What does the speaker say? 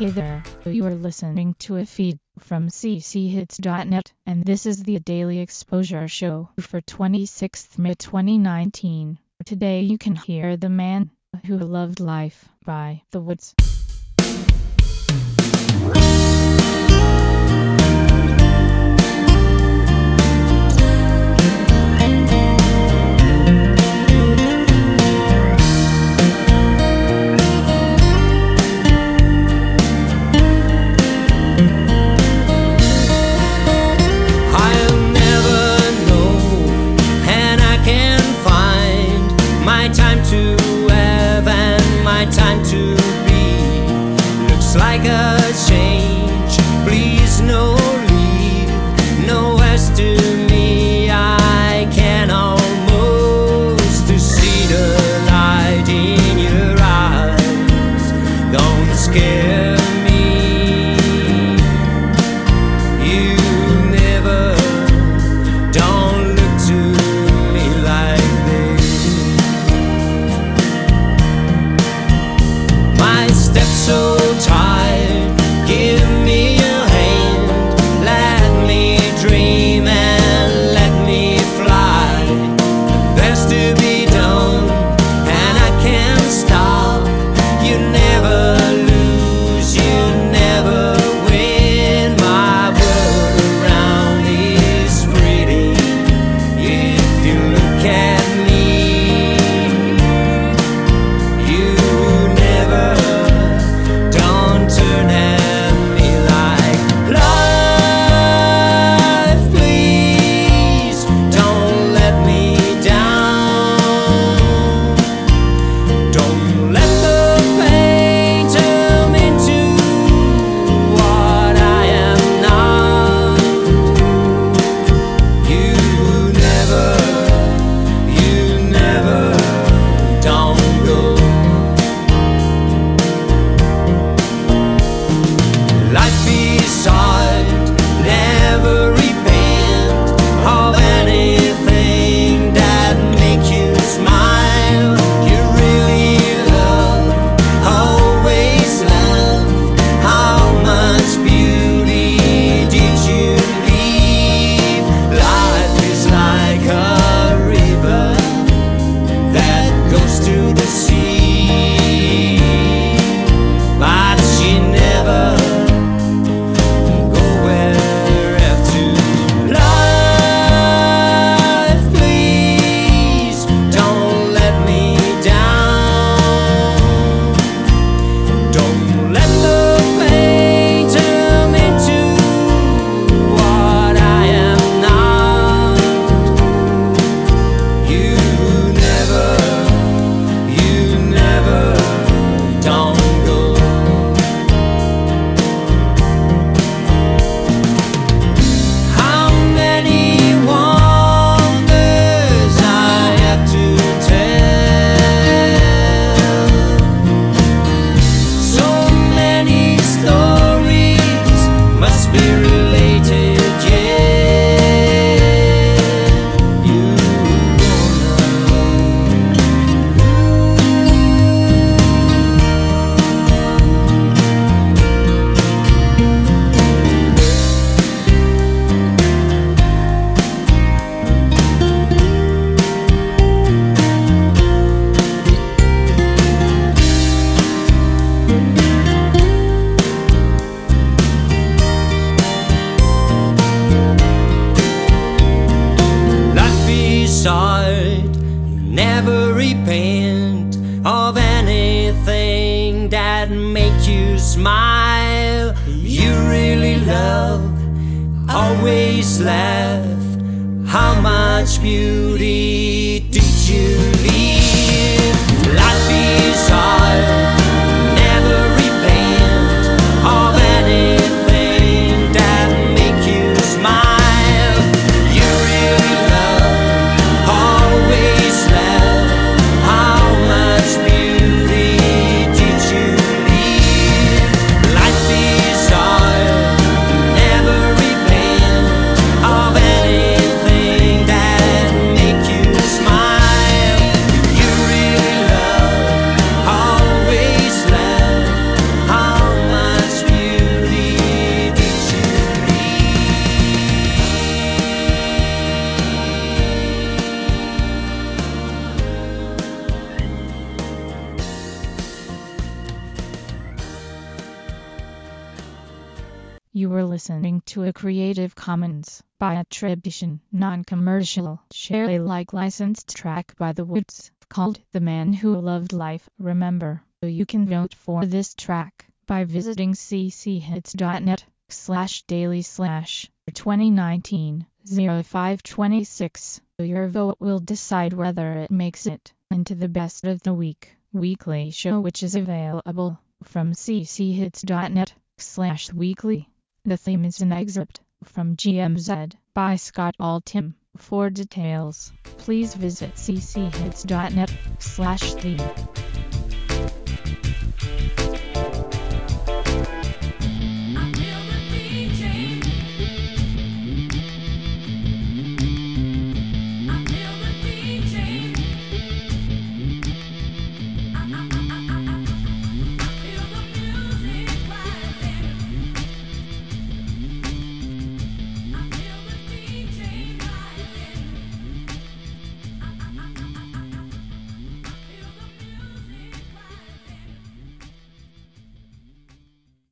Hey there, you are listening to a feed from cchits.net, and this is the Daily Exposure Show for 26th May 2019. Today you can hear The Man Who Loved Life by The Woods. Time to be looks like a change. Please no leave, no rest to me. I can almost see the light in your eyes. Don't scare me. You never, don't look to me like this. So tired, give me your hand, let me dream and let me fly. There's to be done and I can't stop. You never lose, you never win. My world around is pretty if you look at me. You never turn at me like life, please don't let me down. Don't let the pain turn into what I am not. You never, don't go. Life is hard, never repent of anything that make you smile. You really love, always love. How much beauty did you leave? Life is like a river that goes to the sea, but she never never repent of anything that make you smile. You really love, always laugh. How much beauty did you leave? Life is hard, never repent of anything that make you smile. You really love, always laugh. How much beauty did you leave? Life is hard, never repent of anything that make you were listening to a Creative Commons by attribution, non-commercial, share Alike licensed track by The Woods, called The Man Who Loved Life. Remember, you can vote for this track by visiting cchits.net/daily/2019-0526. Your vote will decide whether it makes it into the Best of the Week weekly show, which is available from cchits.net/weekly. The theme is an excerpt from GMZ by Scott Altham. For details, please visit cchits.net/theme.